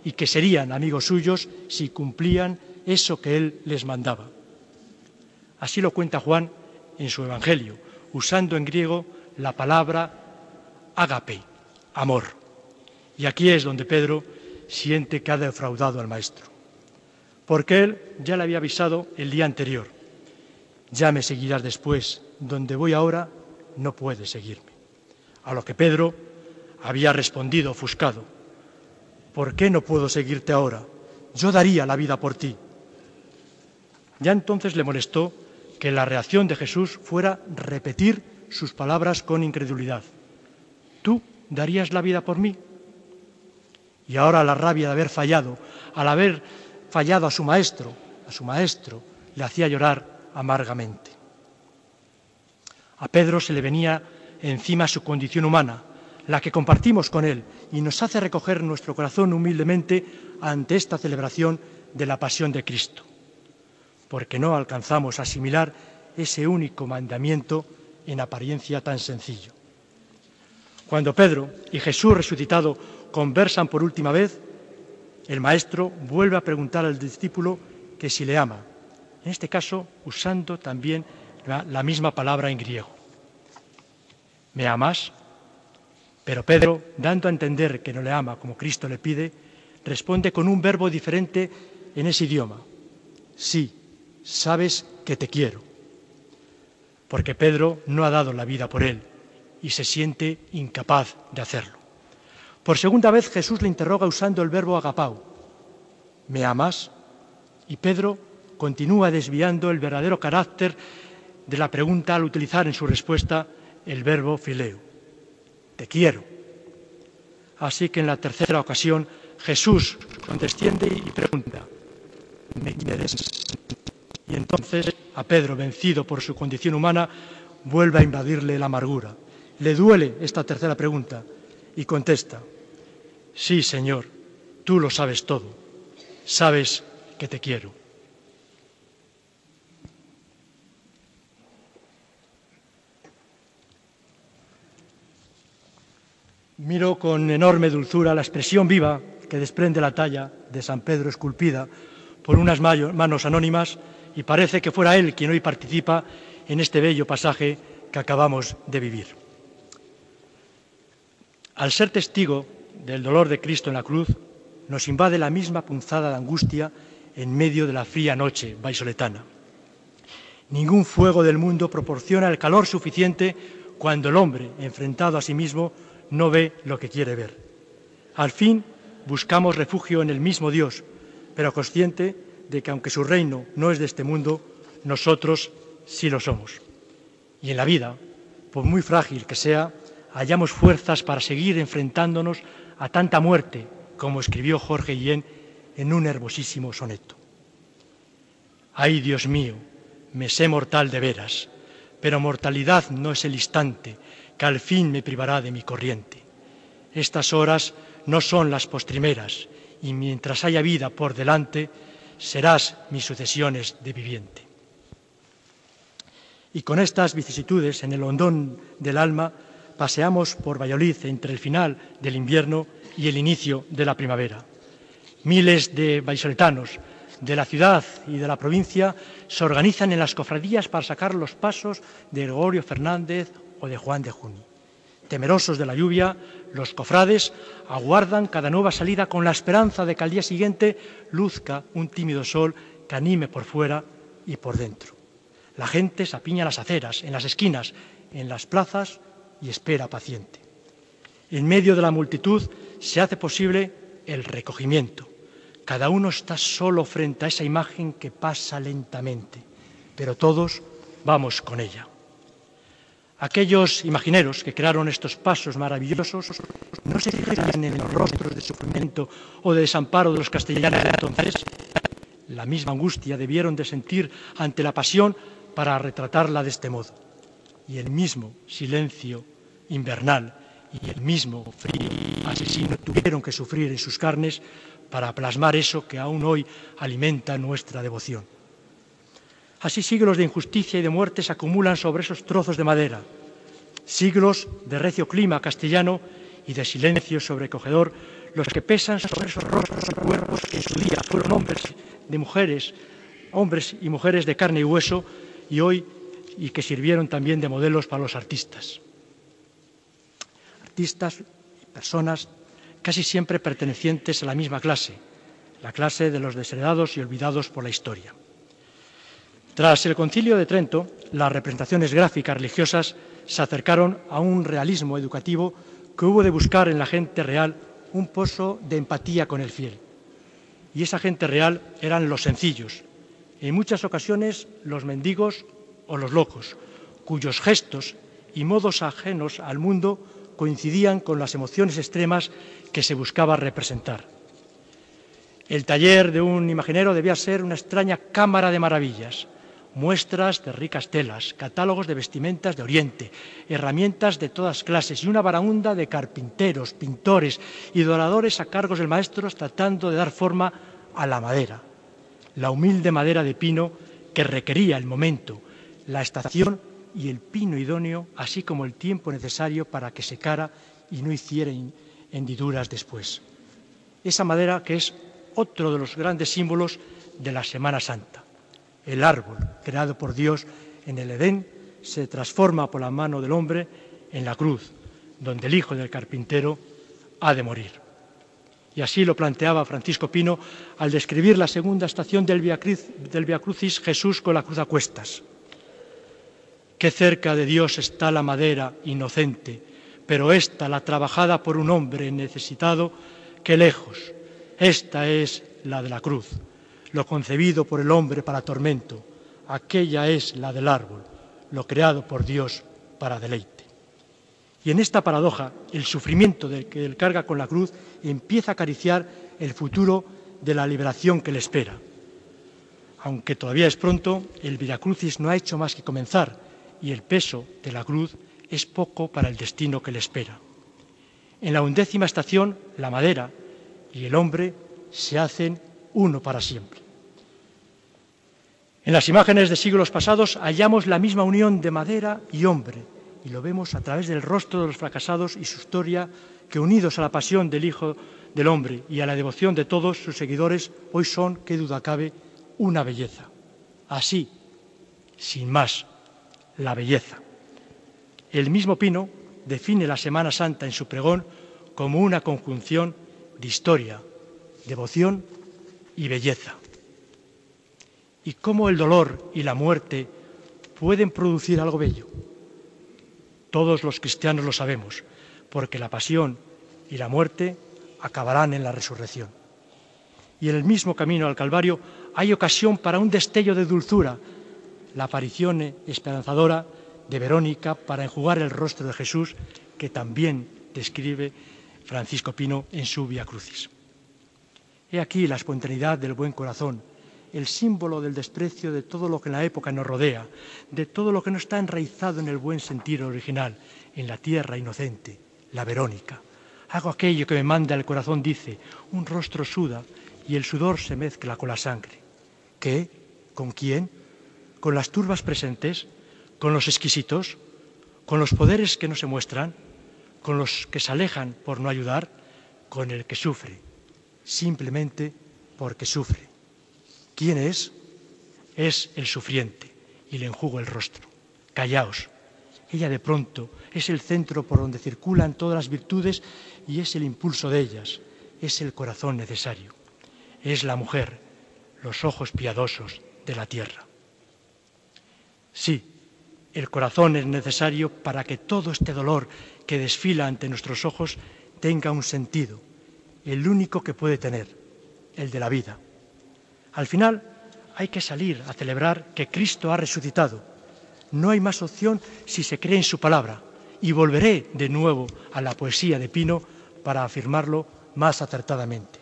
C: y que serían amigos suyos si cumplían eso que él les mandaba. Así lo cuenta Juan en su Evangelio, usando en griego la palabra ágape, amor. Y aquí es donde Pedro siente que ha defraudado al Maestro, porque él ya le había avisado el día anterior: ya me seguirás después, donde voy ahora no puedes seguirme. A lo que Pedro había respondido ofuscado: ¿por qué no puedo seguirte ahora? Yo daría la vida por ti. Ya entonces le molestó que la reacción de Jesús fuera repetir sus palabras con incredulidad. ¿Tú darías la vida por mí? Y ahora la rabia de haber fallado, al haber fallado a su maestro, a su maestro, le hacía llorar amargamente. A Pedro se le venía encima su condición humana, la que compartimos con él, y nos hace recoger nuestro corazón humildemente ante esta celebración de la pasión de Cristo, porque no alcanzamos a asimilar ese único mandamiento en apariencia tan sencillo. Cuando Pedro y Jesús resucitado conversan por última vez, el Maestro vuelve a preguntar al discípulo que si le ama, en este caso usando también la, la misma palabra en griego. ¿Me amas? Pero Pedro, dando a entender que no le ama como Cristo le pide, responde con un verbo diferente en ese idioma: sí, sabes que te quiero. Porque Pedro no ha dado la vida por él y se siente incapaz de hacerlo. Por segunda vez Jesús le interroga usando el verbo agapao: ¿me amas? Y Pedro continúa desviando el verdadero carácter de la pregunta al utilizar en su respuesta el verbo fileo: te quiero. Así que en la tercera ocasión Jesús condesciende y pregunta: ¿me quieres? Y entonces a Pedro, vencido por su condición humana, vuelve a invadirle la amargura. Le duele esta tercera pregunta y contesta: sí, Señor, tú lo sabes todo, sabes que te quiero. Miro con enorme dulzura la expresión viva que desprende la talla de San Pedro esculpida por unas manos anónimas, y parece que fuera él quien hoy participa en este bello pasaje que acabamos de vivir. Al ser testigo del dolor de Cristo en la cruz, nos invade la misma punzada de angustia en medio de la fría noche vallisoletana. Ningún fuego del mundo proporciona el calor suficiente cuando el hombre, enfrentado a sí mismo, no ve lo que quiere ver. Al fin buscamos refugio en el mismo Dios, pero consciente de que aunque su reino no es de este mundo, nosotros sí lo somos. Y en la vida, por muy frágil que sea, hallamos fuerzas para seguir enfrentándonos a tanta muerte, como escribió Jorge Guillén en un hermosísimo soneto. Ay, Dios mío, me sé mortal de veras, pero mortalidad no es el instante que al fin me privará de mi corriente. Estas horas no son las postrimeras, y mientras haya vida por delante, serás mis sucesiones de viviente. Y con estas vicisitudes en el hondón del alma paseamos por Valladolid entre el final del invierno y el inicio de la primavera. Miles de vallisoletanos de la ciudad y de la provincia se organizan en las cofradías para sacar los pasos de Gregorio Fernández o de Juan de Juni. Temerosos de la lluvia, los cofrades aguardan cada nueva salida con la esperanza de que al día siguiente luzca un tímido sol que anime por fuera y por dentro. La gente se apiña en las aceras, en las esquinas, en las plazas y espera paciente. En medio de la multitud se hace posible el recogimiento. Cada uno está solo frente a esa imagen que pasa lentamente, pero todos vamos con ella. Aquellos imagineros que crearon estos pasos maravillosos no se fijan en los rostros de sufrimiento o de desamparo de los castellanos de entonces. La misma angustia debieron de sentir ante la pasión para retratarla de este modo. Y el mismo silencio invernal y el mismo frío asesino tuvieron que sufrir en sus carnes para plasmar eso que aún hoy alimenta nuestra devoción. Así siglos de injusticia y de muerte se acumulan sobre esos trozos de madera, siglos de recio clima castellano y de silencio sobrecogedor los que pesan sobre esos rostros y cuerpos que en su día fueron hombres de mujeres, hombres y mujeres de carne y hueso, y hoy y que sirvieron también de modelos para los artistas. Artistas y personas casi siempre pertenecientes a la misma clase, la clase de los desheredados y olvidados por la historia. Tras el Concilio de Trento, las representaciones gráficas religiosas se acercaron a un realismo educativo que hubo de buscar en la gente real un pozo de empatía con el fiel. Y esa gente real eran los sencillos, en muchas ocasiones los mendigos o los locos, cuyos gestos y modos ajenos al mundo coincidían con las emociones extremas que se buscaba representar. El taller de un imaginero debía ser una extraña cámara de maravillas, muestras de ricas telas, catálogos de vestimentas de Oriente, herramientas de todas clases y una barahunda de carpinteros, pintores y doradores a cargos del maestro tratando de dar forma a la madera, la humilde madera de pino que requería el momento, la estación y el pino idóneo, así como el tiempo necesario para que secara y no hiciera hendiduras después. Esa madera que es otro de los grandes símbolos de la Semana Santa. El árbol, creado por Dios en el Edén, se transforma por la mano del hombre en la cruz, donde el hijo del carpintero ha de morir. Y así lo planteaba Francisco Pino al describir la segunda estación del Via Crucis, Jesús con la cruz a cuestas. Qué cerca de Dios está la madera inocente, pero esta, la trabajada por un hombre necesitado, qué lejos. Esta es la de la cruz, lo concebido por el hombre para tormento. Aquella es la del árbol, lo creado por Dios para deleite. Y en esta paradoja, el sufrimiento del que él carga con la cruz empieza a acariciar el futuro de la liberación que le espera. Aunque todavía es pronto, el Via Crucis no ha hecho más que comenzar y el peso de la cruz es poco para el destino que le espera. En la undécima estación, la madera y el hombre se hacen uno para siempre. En las imágenes de siglos pasados hallamos la misma unión de madera y hombre, y lo vemos a través del rostro de los fracasados y su historia, que unidos a la pasión del Hijo del Hombre y a la devoción de todos sus seguidores, hoy son, qué duda cabe, una belleza. Así, sin más, la belleza. El mismo Pino define la Semana Santa en su pregón como una conjunción de historia, devoción y belleza. ¿Y cómo el dolor y la muerte pueden producir algo bello? Todos los cristianos lo sabemos, porque la pasión y la muerte acabarán en la resurrección. Y en el mismo camino al Calvario hay ocasión para un destello de dulzura, la aparición esperanzadora de Verónica para enjugar el rostro de Jesús, que también describe Francisco Pino en su Via Crucis. He aquí la espontaneidad del buen corazón, el símbolo del desprecio de todo lo que en la época nos rodea, de todo lo que no está enraizado en el buen sentir original, en la tierra inocente, la Verónica. Hago aquello que me manda el corazón, dice, un rostro suda y el sudor se mezcla con la sangre. ¿Qué? ¿Con quién? ¿Con las turbas presentes? ¿Con los exquisitos? ¿Con los poderes que no se muestran? ¿Con los que se alejan por no ayudar? ¿Con el que sufre? Simplemente porque sufre. ¿Quién es? Es el sufriente, y le enjugo el rostro. Callaos. Ella de pronto es el centro por donde circulan todas las virtudes y es el impulso de ellas, es el corazón necesario. Es la mujer, los ojos piadosos de la tierra. Sí, el corazón es necesario para que todo este dolor que desfila ante nuestros ojos tenga un sentido, el único que puede tener, el de la vida. Al final hay que salir a celebrar que Cristo ha resucitado. No hay más opción si se cree en su palabra. Y volveré de nuevo a la poesía de Pino para afirmarlo más acertadamente.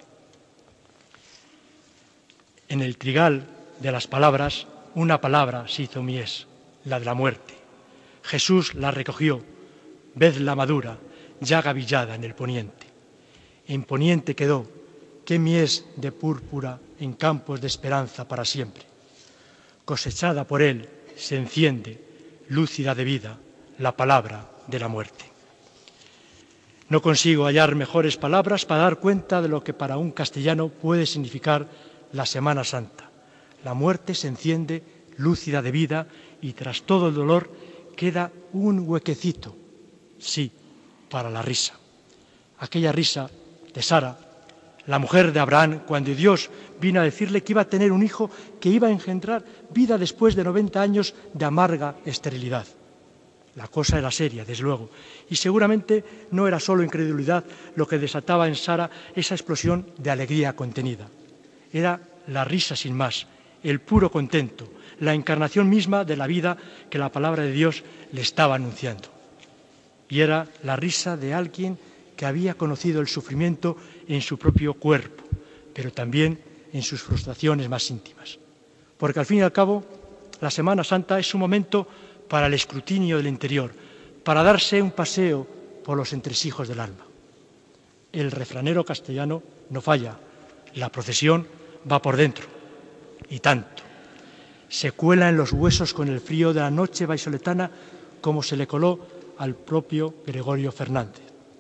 C: En el trigal de las palabras, una palabra se hizo mies, la de la muerte. Jesús la recogió, vedla madura, ya gavillada en el poniente. En poniente quedó, qué mies de púrpura en campos de esperanza para siempre. Cosechada por él se enciende, lúcida de vida, la palabra de la muerte. No consigo hallar mejores palabras para dar cuenta de lo que para un castellano puede significar la Semana Santa. La muerte se enciende lúcida de vida y tras todo el dolor queda un huequecito, sí, para la risa. Aquella risa de Sara, la mujer de Abraham, cuando Dios vino a decirle que iba a tener un hijo que iba a engendrar vida después de noventa años de amarga esterilidad. La cosa era seria, desde luego, y seguramente no era solo incredulidad lo que desataba en Sara esa explosión de alegría contenida. Era la risa sin más, el puro contento, la encarnación misma de la vida que la palabra de Dios le estaba anunciando. Y era la risa de alguien que había conocido el sufrimiento en su propio cuerpo, pero también en sus frustraciones más íntimas. Porque al fin y al cabo, la Semana Santa es un momento para el escrutinio del interior, para darse un paseo por los entresijos del alma. El refranero castellano no falla, la procesión va por dentro, y tanto. Se cuela en los huesos con el frío de la noche vallisoletana como se le coló al propio Gregorio Fernández.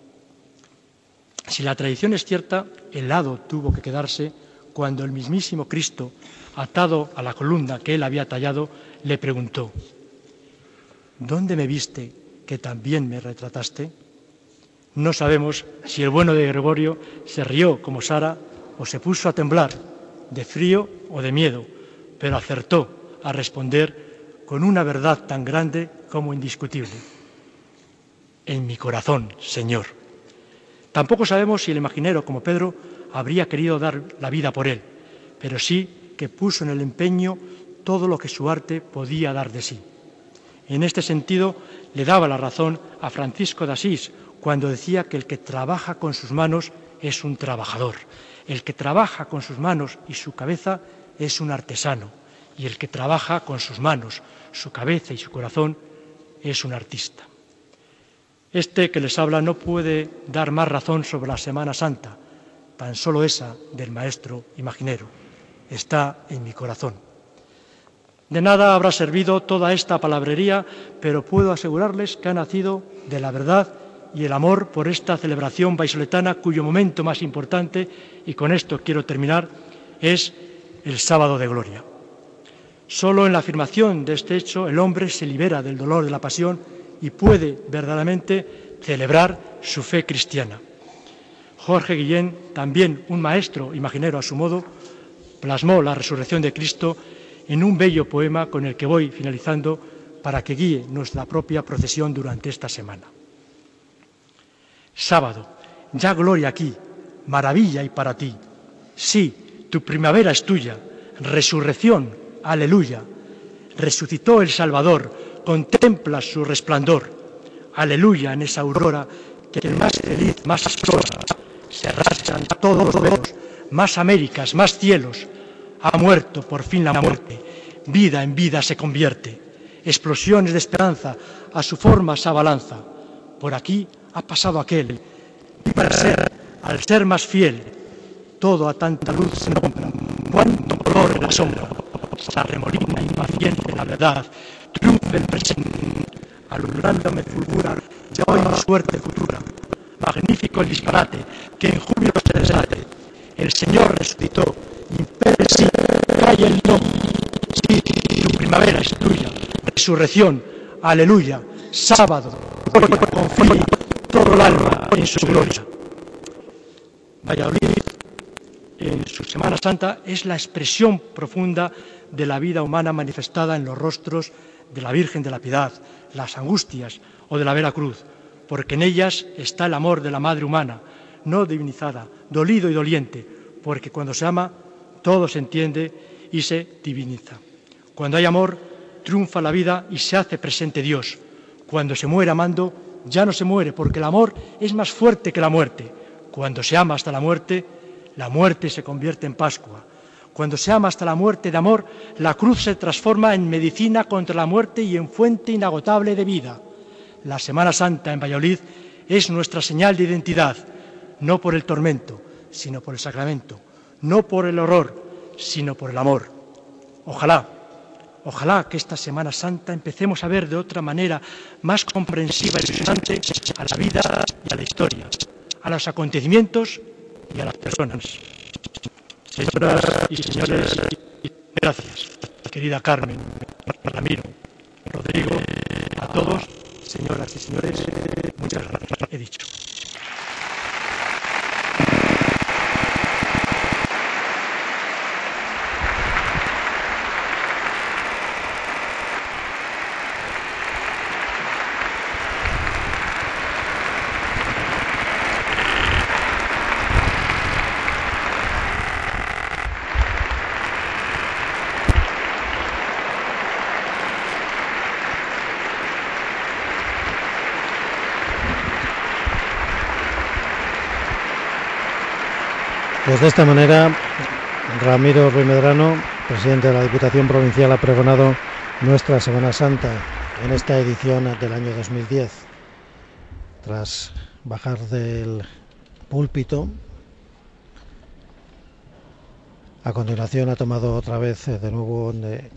C: Si la tradición es cierta, el hado tuvo que quedarse cuando el mismísimo Cristo, atado a la columna que él había tallado, le preguntó: ¿dónde me viste que también me retrataste? No sabemos si el bueno de Gregorio se rió como Sara o se puso a temblar de frío o de miedo, pero acertó a responder con una verdad tan grande como indiscutible: en mi corazón, Señor. Tampoco sabemos si el imaginero, como Pedro, habría querido dar la vida por él, pero sí que puso en el empeño todo lo que su arte podía dar de sí. En este sentido, le daba la razón a Francisco de Asís cuando decía que el que trabaja con sus manos es un trabajador, el que trabaja con sus manos y su cabeza es un artesano, y el que trabaja con sus manos, su cabeza y su corazón es un artista. Este que les habla no puede dar más razón sobre la Semana Santa, tan solo esa del maestro imaginero. Está en mi corazón. De nada habrá servido toda esta palabrería, pero puedo asegurarles que ha nacido de la verdad y el amor por esta celebración vallisoletana, cuyo momento más importante, y con esto quiero terminar, es el Sábado de Gloria. Solo en la afirmación de este hecho el hombre se libera del dolor de la pasión y puede verdaderamente celebrar su fe cristiana. Jorge Guillén, también un maestro imaginero a su modo, plasmó la resurrección de Cristo en un bello poema con el que voy finalizando para que guíe nuestra propia procesión durante esta semana. Sábado, ya gloria aquí, maravilla y para ti. Sí, tu primavera es tuya, resurrección, aleluya. Resucitó el Salvador, contemplas su resplandor. Aleluya en esa aurora que más feliz, más asombrosa, se rasgan todos los velos, más Américas, más cielos. Ha muerto por fin la muerte, vida en vida se convierte. Explosiones de esperanza a su forma se abalanza. Por aquí ha pasado aquel, y para ser, al ser más fiel, todo a tanta luz, no, cuánto color en la sombra, se arremolina impaciente la verdad, triunfa el presente, alumbrándome fulgura, ya hoy mi suerte futura. Magnífico el disparate, que en júbilo se desate. El Señor resucitó, impere sí, calla el no. Sí, tu primavera es tuya, resurrección, aleluya, sábado, gloria, confía todo el alma en su gloria. Valladolid, en su Semana Santa, es la expresión profunda de la vida humana manifestada en los rostros de la Virgen de la Piedad, las angustias o de la Vera Cruz, porque en ellas está el amor de la madre humana, no divinizada, dolido y doliente, porque cuando se ama todo se entiende y se diviniza. Cuando hay amor, triunfa la vida y se hace presente Dios. Cuando se muere amando, ya no se muere, porque el amor es más fuerte que la muerte. Cuando se ama hasta la muerte, la muerte se convierte en Pascua. Cuando se ama hasta la muerte de amor, la cruz se transforma en medicina contra la muerte y en fuente inagotable de vida. La Semana Santa en Valladolid es nuestra señal de identidad, no por el tormento, sino por el sacramento, no por el horror, sino por el amor. Ojalá, Ojalá que esta Semana Santa empecemos a ver de otra manera más comprensiva y ilusionante a la vida y a la historia, a los acontecimientos y a las personas. Señoras y señores, gracias. Querida Carmen, Ramiro, Rodrigo, a todos, señoras y señores, muchas gracias. He dicho.
A: Pues de esta manera, Ramiro Ruiz Medrano, presidente de la Diputación Provincial, ha pregonado nuestra Semana Santa en esta edición del año dos mil diez. Tras bajar del púlpito, a continuación ha tomado otra vez de nuevo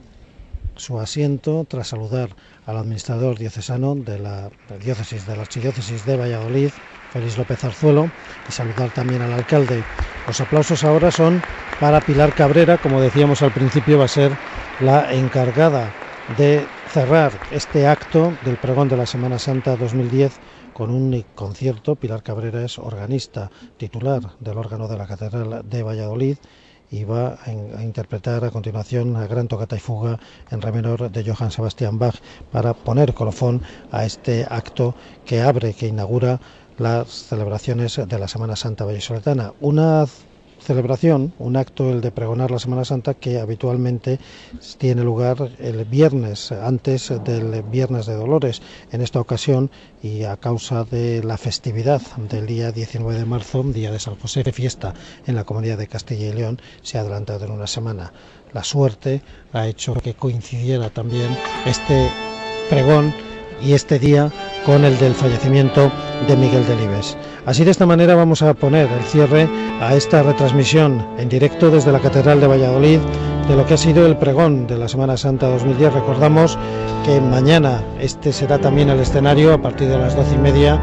A: su asiento tras saludar al administrador diocesano de la diócesis de la Archidiócesis de Valladolid, Félix López Arzuelo, y saludar también al alcalde. Los aplausos ahora son para Pilar Cabrera, como decíamos al principio, va a ser la encargada de cerrar este acto del pregón de la Semana Santa dos mil diez con un concierto. Pilar Cabrera es organista titular del órgano de la Catedral de Valladolid y va a interpretar a continuación la gran tocata y fuga en re menor de Johann Sebastian Bach para poner colofón a este acto que abre, que inaugura las celebraciones de la Semana Santa vallisoletana. Una celebración, un acto, el de pregonar la Semana Santa, que habitualmente tiene lugar el viernes, antes del Viernes de Dolores. En esta ocasión, y a causa de la festividad del día diecinueve de marzo, día de San José, fiesta en la Comunidad de Castilla y León, se ha adelantado en una semana. La suerte ha hecho que coincidiera también este pregón y este día con el del fallecimiento de Miguel Delibes. Así, de esta manera, vamos a poner el cierre a esta retransmisión en directo desde la Catedral de Valladolid de lo que ha sido el pregón de la Semana Santa dos mil diez. Recordamos que mañana este será también el escenario, a partir de las doce y media,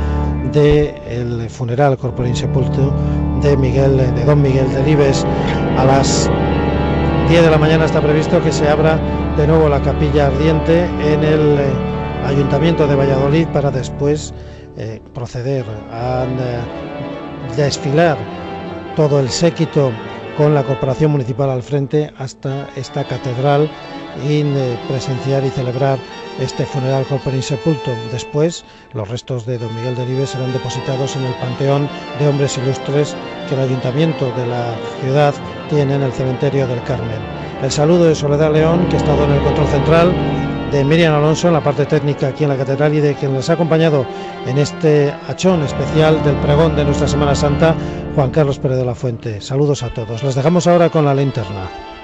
A: del funeral corpore insepulto de Miguel, de don Miguel Delibes. A las diez de la mañana está previsto que se abra de nuevo la capilla ardiente en el Ayuntamiento de Valladolid para después eh, proceder a eh, desfilar todo el séquito con la Corporación Municipal al frente hasta esta catedral y eh, presenciar y celebrar este funeral corpore insepulto. Después, los restos de don Miguel Delibes serán depositados en el Panteón de Hombres Ilustres que el Ayuntamiento de la ciudad tiene en el Cementerio del Carmen. El saludo de Soledad León, que ha estado en el control central, de Miriam Alonso en la parte técnica aquí en la catedral, y de quien les ha acompañado en este achón especial del pregón de nuestra Semana Santa, Juan Carlos Pérez de la Fuente. Saludos a todos. Les dejamos ahora con la linterna.